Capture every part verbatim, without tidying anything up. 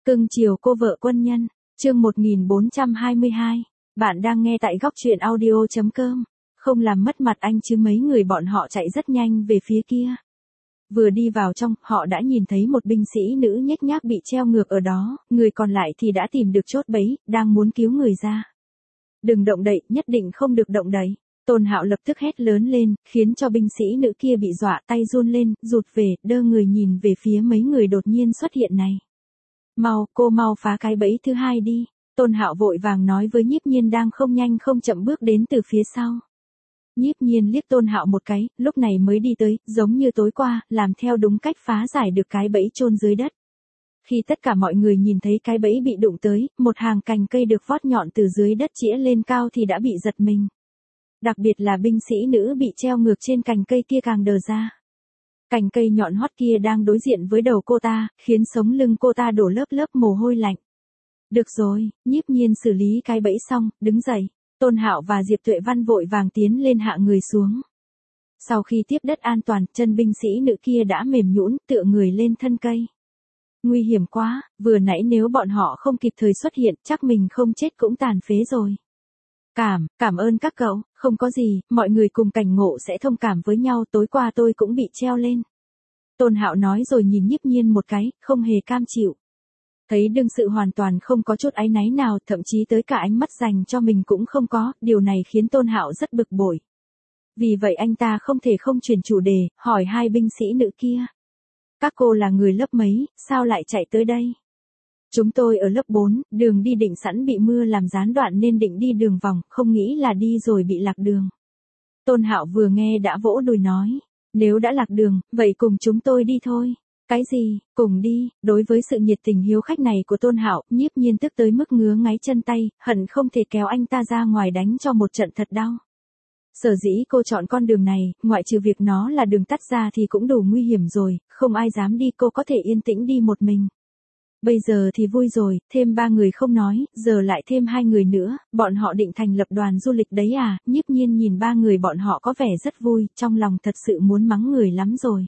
Cưng chiều cô vợ quân nhân, chương một nghìn bốn trăm hai mươi hai. Bạn đang nghe tại góc truyện audio chấm com. Không làm mất mặt anh chứ mấy người bọn họ chạy rất nhanh về phía kia. Vừa đi vào trong, họ đã nhìn thấy một binh sĩ nữ nhếch nhác bị treo ngược ở đó, người còn lại thì đã tìm được chốt bẫy, đang muốn cứu người ra. Đừng động đậy, nhất định không được động đậy. Tôn Hạo lập tức hét lớn lên, khiến cho binh sĩ nữ kia bị dọa, tay run lên, rụt về, đơ người nhìn về phía mấy người đột nhiên xuất hiện này. Mau, cô mau phá cái bẫy thứ hai đi. Tôn Hạo vội vàng nói với Nhiếp Nhiên đang không nhanh không chậm bước đến từ phía sau. Nhiếp Nhiên liếc Tôn Hạo một cái, lúc này mới đi tới, giống như tối qua, làm theo đúng cách phá giải được cái bẫy chôn dưới đất. Khi tất cả mọi người nhìn thấy cái bẫy bị đụng tới, một hàng cành cây được vót nhọn từ dưới đất chĩa lên cao thì đã bị giật mình. Đặc biệt là binh sĩ nữ bị treo ngược trên cành cây kia càng đờ ra. Cành cây nhọn hoắt kia đang đối diện với đầu cô ta, khiến sống lưng cô ta đổ lớp lớp mồ hôi lạnh. Được rồi, Nhiếp Nhiên xử lý cái bẫy xong, đứng dậy. Tôn Hạo và Diệp Tuệ Văn vội vàng tiến lên hạ người xuống. Sau khi tiếp đất an toàn, chân binh sĩ nữ kia đã mềm nhũn, tựa người lên thân cây. Nguy hiểm quá, vừa nãy nếu bọn họ không kịp thời xuất hiện, chắc mình không chết cũng tàn phế rồi. Cảm, cảm ơn các cậu, không có gì, mọi người cùng cảnh ngộ sẽ thông cảm với nhau, tối qua tôi cũng bị treo lên. Tôn Hạo nói rồi nhìn Nhiếp Nhiên một cái, không hề cam chịu. Thấy đương sự hoàn toàn không có chút áy náy nào, thậm chí tới cả ánh mắt dành cho mình cũng không có, điều này khiến Tôn Hạo rất bực bội. Vì vậy anh ta không thể không chuyển chủ đề, hỏi hai binh sĩ nữ kia. Các cô là người lớp mấy, sao lại chạy tới đây? Chúng tôi ở lớp bốn, đường đi định sẵn bị mưa làm gián đoạn nên định đi đường vòng, không nghĩ là đi rồi bị lạc đường. Tôn Hạo vừa nghe đã vỗ đùi nói, nếu đã lạc đường, vậy cùng chúng tôi đi thôi. Cái gì, cùng đi, đối với sự nhiệt tình hiếu khách này của Tôn Hạo, Nhiếp Nhiên tức tới mức ngứa ngáy chân tay, hận không thể kéo anh ta ra ngoài đánh cho một trận thật đau. Sở dĩ cô chọn con đường này, ngoại trừ việc nó là đường tắt ra thì cũng đủ nguy hiểm rồi, không ai dám đi, cô có thể yên tĩnh đi một mình. Bây giờ thì vui rồi, thêm ba người không nói, giờ lại thêm hai người nữa, bọn họ định thành lập đoàn du lịch đấy à? Nhiếp Nhiên nhìn ba người bọn họ có vẻ rất vui, trong lòng thật sự muốn mắng người lắm rồi.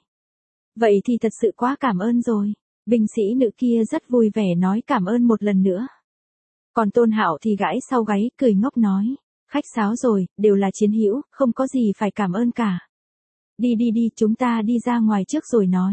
Vậy thì thật sự quá cảm ơn rồi. Binh sĩ nữ kia rất vui vẻ nói cảm ơn một lần nữa. Còn Tôn Hạo thì gãi sau gáy, cười ngốc nói, khách sáo rồi, đều là chiến hữu, không có gì phải cảm ơn cả. Đi đi đi, chúng ta đi ra ngoài trước rồi nói.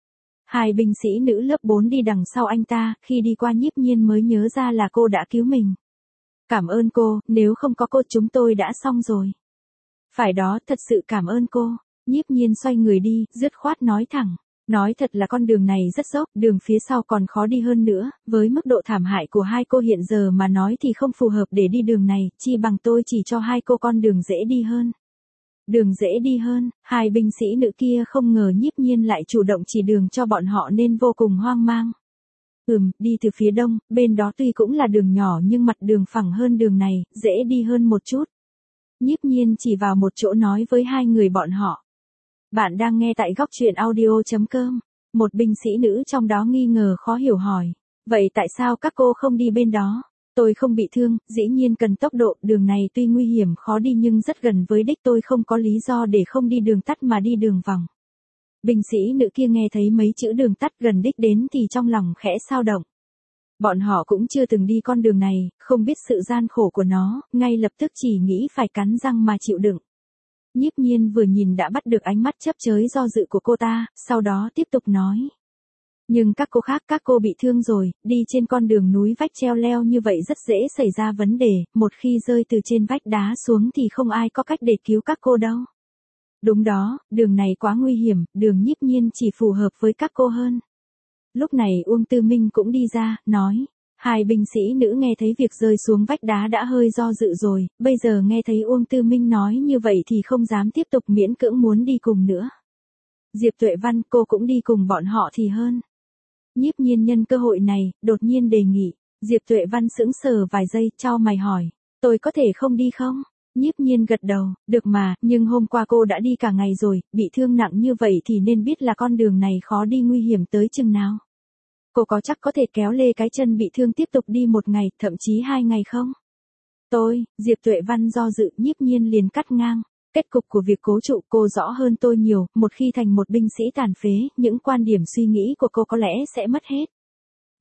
Hai binh sĩ nữ lớp bốn đi đằng sau anh ta, khi đi qua Nhiếp Nhiên mới nhớ ra là cô đã cứu mình. Cảm ơn cô, nếu không có cô chúng tôi đã xong rồi. Phải đó, thật sự cảm ơn cô. Nhiếp Nhiên xoay người đi, dứt khoát nói thẳng. Nói thật là con đường này rất dốc, đường phía sau còn khó đi hơn nữa, với mức độ thảm hại của hai cô hiện giờ mà nói thì không phù hợp để đi đường này, chi bằng tôi chỉ cho hai cô con đường dễ đi hơn. Đường dễ đi hơn, hai binh sĩ nữ kia không ngờ Nhiếp Nhiên lại chủ động chỉ đường cho bọn họ nên vô cùng hoang mang. Ừm, đi từ phía đông, bên đó tuy cũng là đường nhỏ nhưng mặt đường phẳng hơn đường này, dễ đi hơn một chút. Nhiếp Nhiên chỉ vào một chỗ nói với hai người bọn họ. Bạn đang nghe tại góc truyện audio chấm com. Một binh sĩ nữ trong đó nghi ngờ khó hiểu hỏi. Vậy tại sao các cô không đi bên đó? Tôi không bị thương, dĩ nhiên cần tốc độ, đường này tuy nguy hiểm khó đi nhưng rất gần với đích, tôi không có lý do để không đi đường tắt mà đi đường vòng. Binh sĩ nữ kia nghe thấy mấy chữ đường tắt gần đích đến thì trong lòng khẽ xao động. Bọn họ cũng chưa từng đi con đường này, không biết sự gian khổ của nó, ngay lập tức chỉ nghĩ phải cắn răng mà chịu đựng. Nhiếp Nhiên vừa nhìn đã bắt được ánh mắt chấp chới do dự của cô ta, sau đó tiếp tục nói. Nhưng các cô khác, các cô bị thương rồi, đi trên con đường núi vách treo leo như vậy rất dễ xảy ra vấn đề, một khi rơi từ trên vách đá xuống thì không ai có cách để cứu các cô đâu. Đúng đó, đường này quá nguy hiểm, đường Nhiếp Nhiên chỉ phù hợp với các cô hơn. Lúc này Uông Tư Minh cũng đi ra, nói. Hai binh sĩ nữ nghe thấy việc rơi xuống vách đá đã hơi do dự rồi, bây giờ nghe thấy Uông Tư Minh nói như vậy thì không dám tiếp tục miễn cưỡng muốn đi cùng nữa. Diệp Tuệ Văn, cô cũng đi cùng bọn họ thì hơn. Nhiếp Nhiên nhân cơ hội này, đột nhiên đề nghị. Diệp Tuệ Văn sững sờ vài giây, chau mày hỏi, tôi có thể không đi không? Nhiếp Nhiên gật đầu, được mà, nhưng hôm qua cô đã đi cả ngày rồi, bị thương nặng như vậy thì nên biết là con đường này khó đi nguy hiểm tới chừng nào. Cô có chắc có thể kéo lê cái chân bị thương tiếp tục đi một ngày, thậm chí hai ngày không? Tôi, Diệp Tuệ Văn do dự, Nhiếp Nhiên liền cắt ngang. Kết cục của việc cố trụ cô rõ hơn tôi nhiều, một khi thành một binh sĩ tàn phế, những quan điểm suy nghĩ của cô có lẽ sẽ mất hết.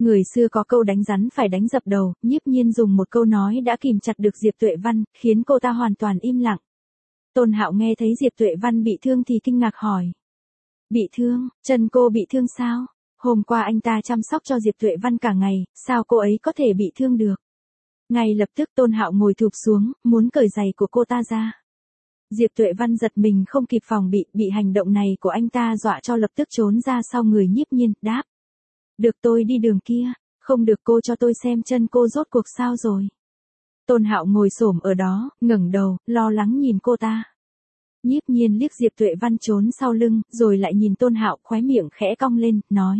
Người xưa có câu đánh rắn phải đánh dập đầu, Nhiếp Nhiên dùng một câu nói đã kìm chặt được Diệp Tuệ Văn, khiến cô ta hoàn toàn im lặng. Tôn Hạo nghe thấy Diệp Tuệ Văn bị thương thì kinh ngạc hỏi. Bị thương, chân cô bị thương sao? Hôm qua anh ta chăm sóc cho Diệp Tuệ Văn cả ngày, sao cô ấy có thể bị thương được? Ngay lập tức Tôn Hạo ngồi thụp xuống, muốn cởi giày của cô ta ra. Diệp Tuệ Văn giật mình không kịp phòng bị, bị hành động này của anh ta dọa cho lập tức trốn ra sau người Nhiếp Nhiên, đáp. Được tôi đi đường kia, không được cô cho tôi xem chân cô rốt cuộc sao rồi. Tôn Hạo ngồi xổm ở đó, ngẩng đầu, lo lắng nhìn cô ta. Nhiếp Nhiên liếc Diệp Tuệ Văn trốn sau lưng, rồi lại nhìn Tôn Hạo, khóe miệng khẽ cong lên, nói.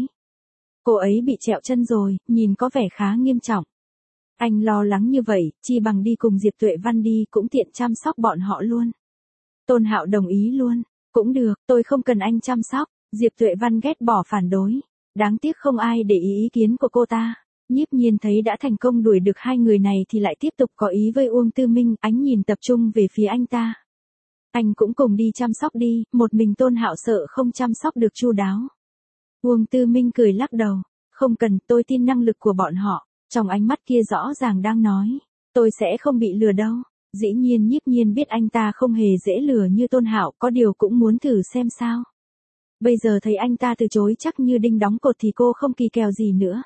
Cô ấy bị trẹo chân rồi, nhìn có vẻ khá nghiêm trọng. Anh lo lắng như vậy, chi bằng đi cùng Diệp Tuệ Văn đi, cũng tiện chăm sóc bọn họ luôn. Tôn Hạo đồng ý luôn. Cũng được, tôi không cần anh chăm sóc. Diệp Tuệ Văn ghét bỏ phản đối. Đáng tiếc không ai để ý ý kiến của cô ta. Nhiếp Nhiên thấy đã thành công đuổi được hai người này thì lại tiếp tục có ý với Uông Tư Minh, ánh nhìn tập trung về phía anh ta. Anh cũng cùng đi chăm sóc đi, một mình Tôn Hạo sợ không chăm sóc được chu đáo. Uông Tư Minh cười lắc đầu. Không cần, tôi tin năng lực của bọn họ. Trong ánh mắt kia rõ ràng đang nói. Tôi sẽ không bị lừa đâu. Dĩ nhiên Nhiếp Nhiên biết anh ta không hề dễ lừa như Tôn Hạo, có điều cũng muốn thử xem sao. Bây giờ thấy anh ta từ chối chắc như đinh đóng cột thì cô không kỳ kèo gì nữa.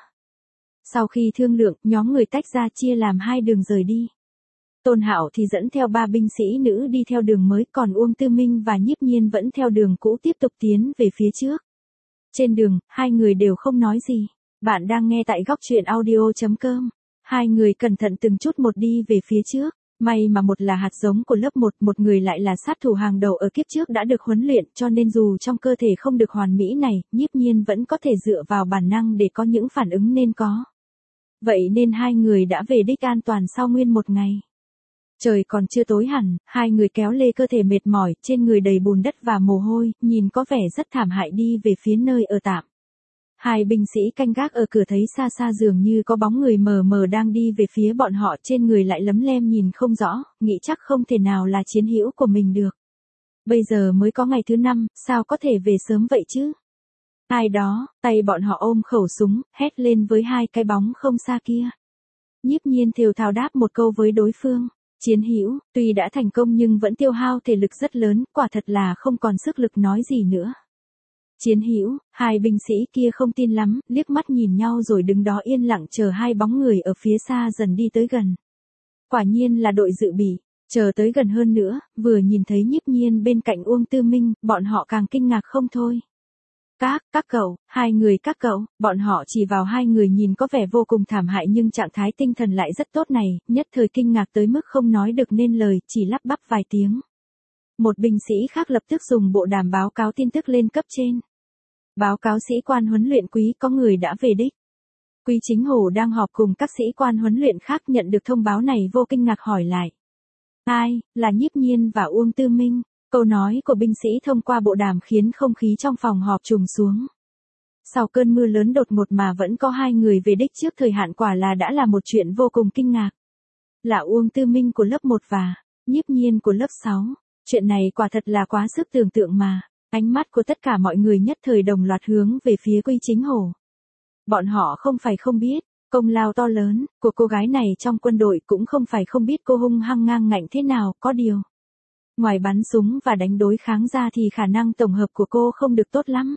Sau khi thương lượng, nhóm người tách ra chia làm hai đường rời đi. Tôn Hạo thì dẫn theo ba binh sĩ nữ đi theo đường mới, còn Uông Tư Minh và Nhiếp Nhiên vẫn theo đường cũ tiếp tục tiến về phía trước. Trên đường, hai người đều không nói gì. Bạn đang nghe tại góc truyện audio chấm com. Hai người cẩn thận từng chút một đi về phía trước. May mà một là hạt giống của lớp một, một người lại là sát thủ hàng đầu ở kiếp trước đã được huấn luyện, cho nên dù trong cơ thể không được hoàn mỹ này, Nhiếp Nhiên vẫn có thể dựa vào bản năng để có những phản ứng nên có. Vậy nên hai người đã về đích an toàn sau nguyên một ngày. Trời còn chưa tối hẳn, hai người kéo lê cơ thể mệt mỏi, trên người đầy bùn đất và mồ hôi, nhìn có vẻ rất thảm hại đi về phía nơi ở tạm. Hai binh sĩ canh gác ở cửa thấy xa xa dường như có bóng người mờ mờ đang đi về phía bọn họ, trên người lại lấm lem nhìn không rõ, nghĩ chắc không thể nào là chiến hữu của mình được. Bây giờ mới có ngày thứ năm, sao có thể về sớm vậy chứ? Ai đó, tay bọn họ ôm khẩu súng, hét lên với hai cái bóng không xa kia. Nhiếp Nhiên thều thào đáp một câu với đối phương. Chiến hữu, tuy đã thành công nhưng vẫn tiêu hao thể lực rất lớn, quả thật là không còn sức lực nói gì nữa. Chiến hữu, hai binh sĩ kia không tin lắm, liếc mắt nhìn nhau rồi đứng đó yên lặng chờ hai bóng người ở phía xa dần đi tới gần. Quả nhiên là đội dự bị, chờ tới gần hơn nữa, vừa nhìn thấy Nhiếp Nhiên bên cạnh Uông Tư Minh, bọn họ càng kinh ngạc không thôi. Các, các cậu, hai người các cậu, bọn họ chỉ vào hai người nhìn có vẻ vô cùng thảm hại nhưng trạng thái tinh thần lại rất tốt này, nhất thời kinh ngạc tới mức không nói được nên lời, chỉ lắp bắp vài tiếng. Một binh sĩ khác lập tức dùng bộ đàm báo cáo tin tức lên cấp trên. Báo cáo sĩ quan huấn luyện quý có người đã về đích. Quý Chính Hổ đang họp cùng các sĩ quan huấn luyện khác nhận được thông báo này vô kinh ngạc hỏi lại. Ai, là Nhiếp Nhiên và Uông Tư Minh. Câu nói của binh sĩ thông qua bộ đàm khiến không khí trong phòng họp trùng xuống. Sau cơn mưa lớn đột ngột mà vẫn có hai người về đích trước thời hạn quả là đã là một chuyện vô cùng kinh ngạc. Là Uông Tư Minh của lớp một và Nhiếp Nhiên của lớp sáu. Chuyện này quả thật là quá sức tưởng tượng mà. Ánh mắt của tất cả mọi người nhất thời đồng loạt hướng về phía Quý Chính Hổ. Bọn họ không phải không biết, công lao to lớn của cô gái này trong quân đội, cũng không phải không biết cô hung hăng ngang ngạnh thế nào, có điều. Ngoài bắn súng và đánh đối kháng ra thì khả năng tổng hợp của cô không được tốt lắm.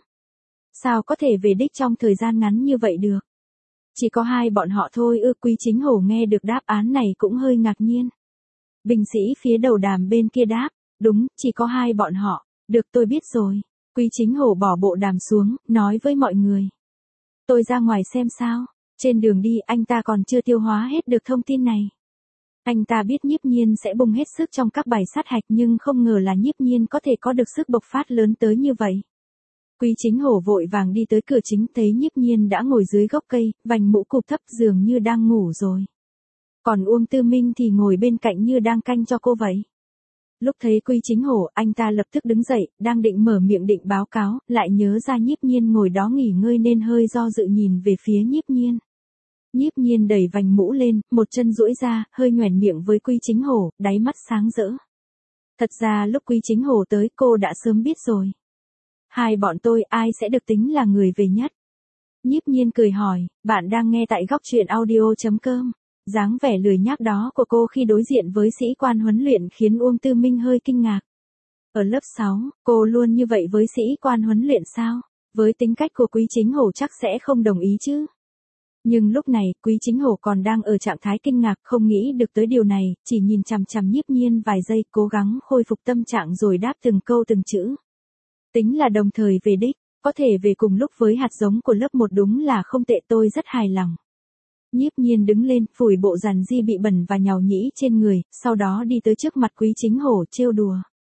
Sao có thể về đích trong thời gian ngắn như vậy được? Chỉ có hai bọn họ thôi ư? Quý Chính Hổ nghe được đáp án này cũng hơi ngạc nhiên. Binh sĩ phía đầu đàm bên kia đáp, đúng, chỉ có hai bọn họ. Được, tôi biết rồi. Quý Chính Hổ bỏ bộ đàm xuống, nói với mọi người. Tôi ra ngoài xem sao. Trên đường đi anh ta còn chưa tiêu hóa hết được thông tin này. Anh ta biết Nhiếp Nhiên sẽ bùng hết sức trong các bài sát hạch nhưng không ngờ là Nhiếp Nhiên có thể có được sức bộc phát lớn tới như vậy. Quý Chính Hổ vội vàng đi tới cửa chính, thấy Nhiếp Nhiên đã ngồi dưới gốc cây, vành mũ cụp thấp dường như đang ngủ rồi. Còn Uông Tư Minh thì ngồi bên cạnh như đang canh cho cô vậy. Lúc thấy Quý Chính Hổ, anh ta lập tức đứng dậy, đang định mở miệng định báo cáo, lại nhớ ra Nhiếp Nhiên ngồi đó nghỉ ngơi nên hơi do dự nhìn về phía Nhiếp Nhiên. Nhiếp Nhiên đẩy vành mũ lên, một chân duỗi ra, hơi nhoẻn miệng với Quý Chính Hổ, đáy mắt sáng rỡ. Thật ra lúc Quý Chính Hổ tới cô đã sớm biết rồi. Hai bọn tôi ai sẽ được tính là người về nhất? Nhiếp Nhiên cười hỏi, bạn đang nghe tại góc truyện audio.com. Dáng vẻ lười nhác đó của cô khi đối diện với sĩ quan huấn luyện khiến Uông Tư Minh hơi kinh ngạc. Ở lớp sáu, cô luôn như vậy với sĩ quan huấn luyện sao? Với tính cách của Quý Chính Hổ chắc sẽ không đồng ý chứ. Nhưng lúc này, Quý Chính Hổ còn đang ở trạng thái kinh ngạc, không nghĩ được tới điều này, chỉ nhìn chằm chằm Nhiếp Nhiên vài giây, cố gắng khôi phục tâm trạng rồi đáp từng câu từng chữ. Tính là đồng thời về đích, có thể về cùng lúc với hạt giống của lớp một đúng là không tệ, tôi rất hài lòng. Nhiếp Nhiên đứng lên, phủi bộ dàn di bị bẩn và nhàu nhĩ trên người, sau đó đi tới trước mặt Quý Chính Hổ trêu đùa.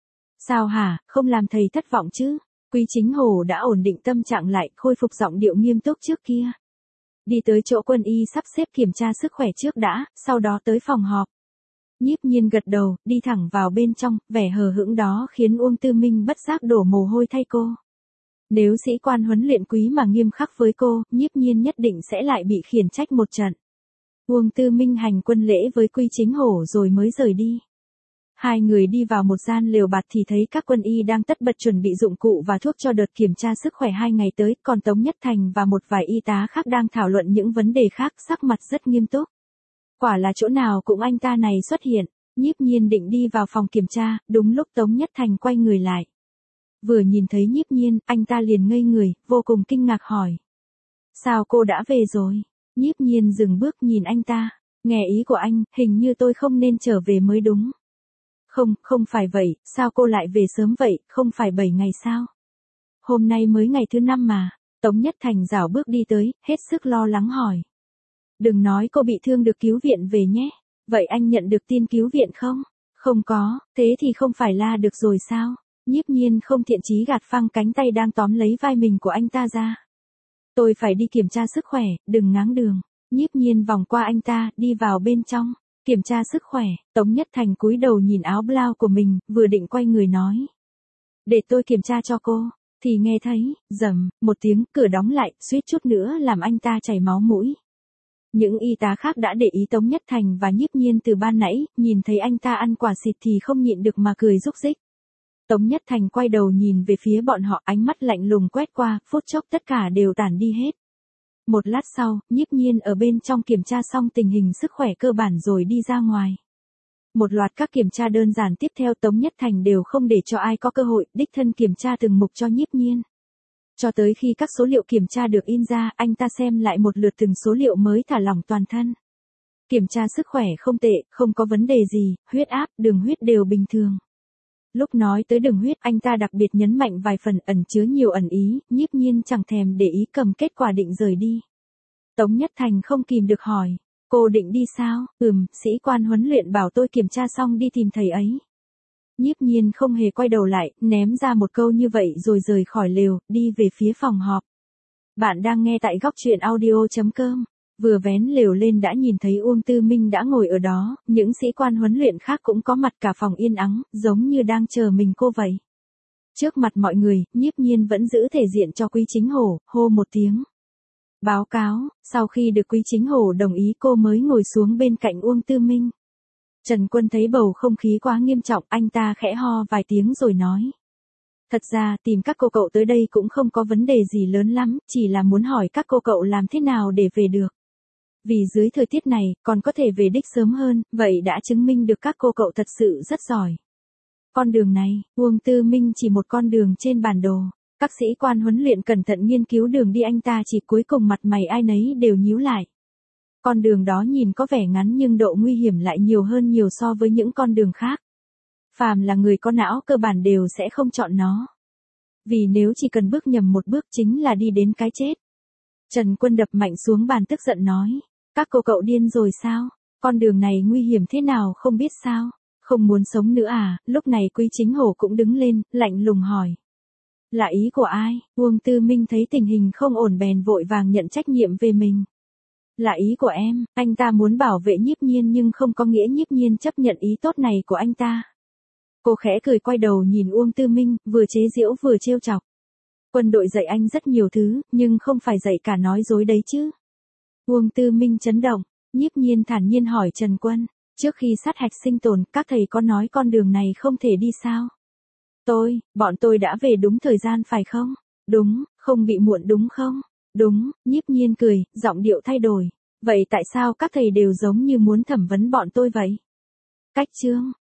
Sao hả, không làm thầy thất vọng chứ? Quý Chính Hổ đã ổn định tâm trạng lại, khôi phục giọng điệu nghiêm túc trước kia. Đi tới chỗ quân y sắp xếp kiểm tra sức khỏe trước đã, sau đó tới phòng họp. Nhiếp Nhiên gật đầu, đi thẳng vào bên trong, vẻ hờ hững đó khiến Uông Tư Minh bất giác đổ mồ hôi thay cô. Nếu sĩ quan huấn luyện Quý mà nghiêm khắc với cô, Nhiếp Nhiên nhất định sẽ lại bị khiển trách một trận. Uông Tư Minh hành quân lễ với Quý Chính Hổ rồi mới rời đi. Hai người đi vào một gian lều bạt thì thấy các quân y đang tất bật chuẩn bị dụng cụ và thuốc cho đợt kiểm tra sức khỏe hai ngày tới, còn Tống Nhất Thành và một vài y tá khác đang thảo luận những vấn đề khác, sắc mặt rất nghiêm túc. Quả là chỗ nào cũng anh ta này xuất hiện. Nhiếp Nhiên định đi vào phòng kiểm tra, đúng lúc Tống Nhất Thành quay người lại. Vừa nhìn thấy Nhiếp Nhiên, anh ta liền ngây người, vô cùng kinh ngạc hỏi. Sao cô đã về rồi? Nhiếp Nhiên dừng bước nhìn anh ta. Nghe ý của anh, hình như tôi không nên trở về mới đúng. Không, không phải vậy, sao cô lại về sớm vậy, không phải bảy ngày sao? Hôm nay mới ngày thứ năm mà. Tống Nhất Thành rảo bước đi tới, hết sức lo lắng hỏi. Đừng nói cô bị thương được cứu viện về nhé. Vậy anh nhận được tin cứu viện không? Không có, thế thì không phải la được rồi sao? Nhiếp Nhiên không thiện chí gạt phăng cánh tay đang tóm lấy vai mình của anh ta ra. Tôi phải đi kiểm tra sức khỏe, đừng ngáng đường. Nhiếp Nhiên vòng qua anh ta, đi vào bên trong. Kiểm tra sức khỏe, Tống Nhất Thành cúi đầu nhìn áo blau của mình, vừa định quay người nói. Để tôi kiểm tra cho cô, thì nghe thấy, rầm, một tiếng, cửa đóng lại, suýt chút nữa làm anh ta chảy máu mũi. Những y tá khác đã để ý Tống Nhất Thành và Nhiếp Nhiên từ ban nãy, nhìn thấy anh ta ăn quả xịt thì không nhịn được mà cười rúc rích. Tống Nhất Thành quay đầu nhìn về phía bọn họ, ánh mắt lạnh lùng quét qua, phút chốc tất cả đều tản đi hết. Một lát sau, Nhiếp Nhiên ở bên trong kiểm tra xong tình hình sức khỏe cơ bản rồi đi ra ngoài. Một loạt các kiểm tra đơn giản tiếp theo Tống Nhất Thành đều không để cho ai có cơ hội, đích thân kiểm tra từng mục cho Nhiếp Nhiên. Cho tới khi các số liệu kiểm tra được in ra, anh ta xem lại một lượt từng số liệu mới thả lỏng toàn thân. Kiểm tra sức khỏe không tệ, không có vấn đề gì, huyết áp, đường huyết đều bình thường. Lúc nói tới đường huyết, anh ta đặc biệt nhấn mạnh vài phần ẩn chứa nhiều ẩn ý, Nhiếp Nhiên chẳng thèm để ý cầm kết quả định rời đi. Tống Nhất Thành không kìm được hỏi, cô định đi sao? Ừm, sĩ quan huấn luyện bảo tôi kiểm tra xong đi tìm thầy ấy. Nhiếp Nhiên không hề quay đầu lại, ném ra một câu như vậy rồi rời khỏi lều, đi về phía phòng họp. Bạn đang nghe tại góc truyện audio.com. Vừa vén lều lên đã nhìn thấy Uông Tư Minh đã ngồi ở đó, những sĩ quan huấn luyện khác cũng có mặt, cả phòng yên ắng, giống như đang chờ mình cô vậy. Trước mặt mọi người, Nhiếp Nhiên vẫn giữ thể diện cho Quý Chính Hổ, hô một tiếng. Báo cáo, sau khi được Quý Chính Hổ đồng ý cô mới ngồi xuống bên cạnh Uông Tư Minh. Trần Quân thấy bầu không khí quá nghiêm trọng, anh ta khẽ ho vài tiếng rồi nói. Thật ra tìm các cô cậu tới đây cũng không có vấn đề gì lớn lắm, chỉ là muốn hỏi các cô cậu làm thế nào để về được. Vì dưới thời tiết này, còn có thể về đích sớm hơn, vậy đã chứng minh được các cô cậu thật sự rất giỏi. Con đường này, Uông Tư Minh chỉ một con đường trên bản đồ. Các sĩ quan huấn luyện cẩn thận nghiên cứu đường đi anh ta chỉ cuối cùng mặt mày ai nấy đều nhíu lại. Con đường đó nhìn có vẻ ngắn nhưng độ nguy hiểm lại nhiều hơn nhiều so với những con đường khác. Phàm là người có não cơ bản đều sẽ không chọn nó. Vì nếu chỉ cần bước nhầm một bước chính là đi đến cái chết. Trần Quân đập mạnh xuống bàn tức giận nói. Các cô cậu điên rồi sao? Con đường này nguy hiểm thế nào không biết sao? Không muốn sống nữa à? Lúc này Quý Chính Hổ cũng đứng lên, lạnh lùng hỏi. Là ý của ai? Uông Tư Minh thấy tình hình không ổn bèn vội vàng nhận trách nhiệm về mình. Là ý của em, anh ta muốn bảo vệ Nhiếp Nhiên nhưng không có nghĩa Nhiếp Nhiên chấp nhận ý tốt này của anh ta. Cô khẽ cười quay đầu nhìn Uông Tư Minh, vừa chế giễu vừa trêu chọc. Quân đội dạy anh rất nhiều thứ, nhưng không phải dạy cả nói dối đấy chứ. Uông Tư Minh chấn động, Nhiếp Nhiên thản nhiên hỏi Trần Quân, trước khi sát hạch sinh tồn, các thầy có nói con đường này không thể đi sao? Tôi, bọn tôi đã về đúng thời gian phải không? Đúng, không bị muộn đúng không? Đúng, Nhiếp Nhiên cười, giọng điệu thay đổi. Vậy tại sao các thầy đều giống như muốn thẩm vấn bọn tôi vậy? Cách chương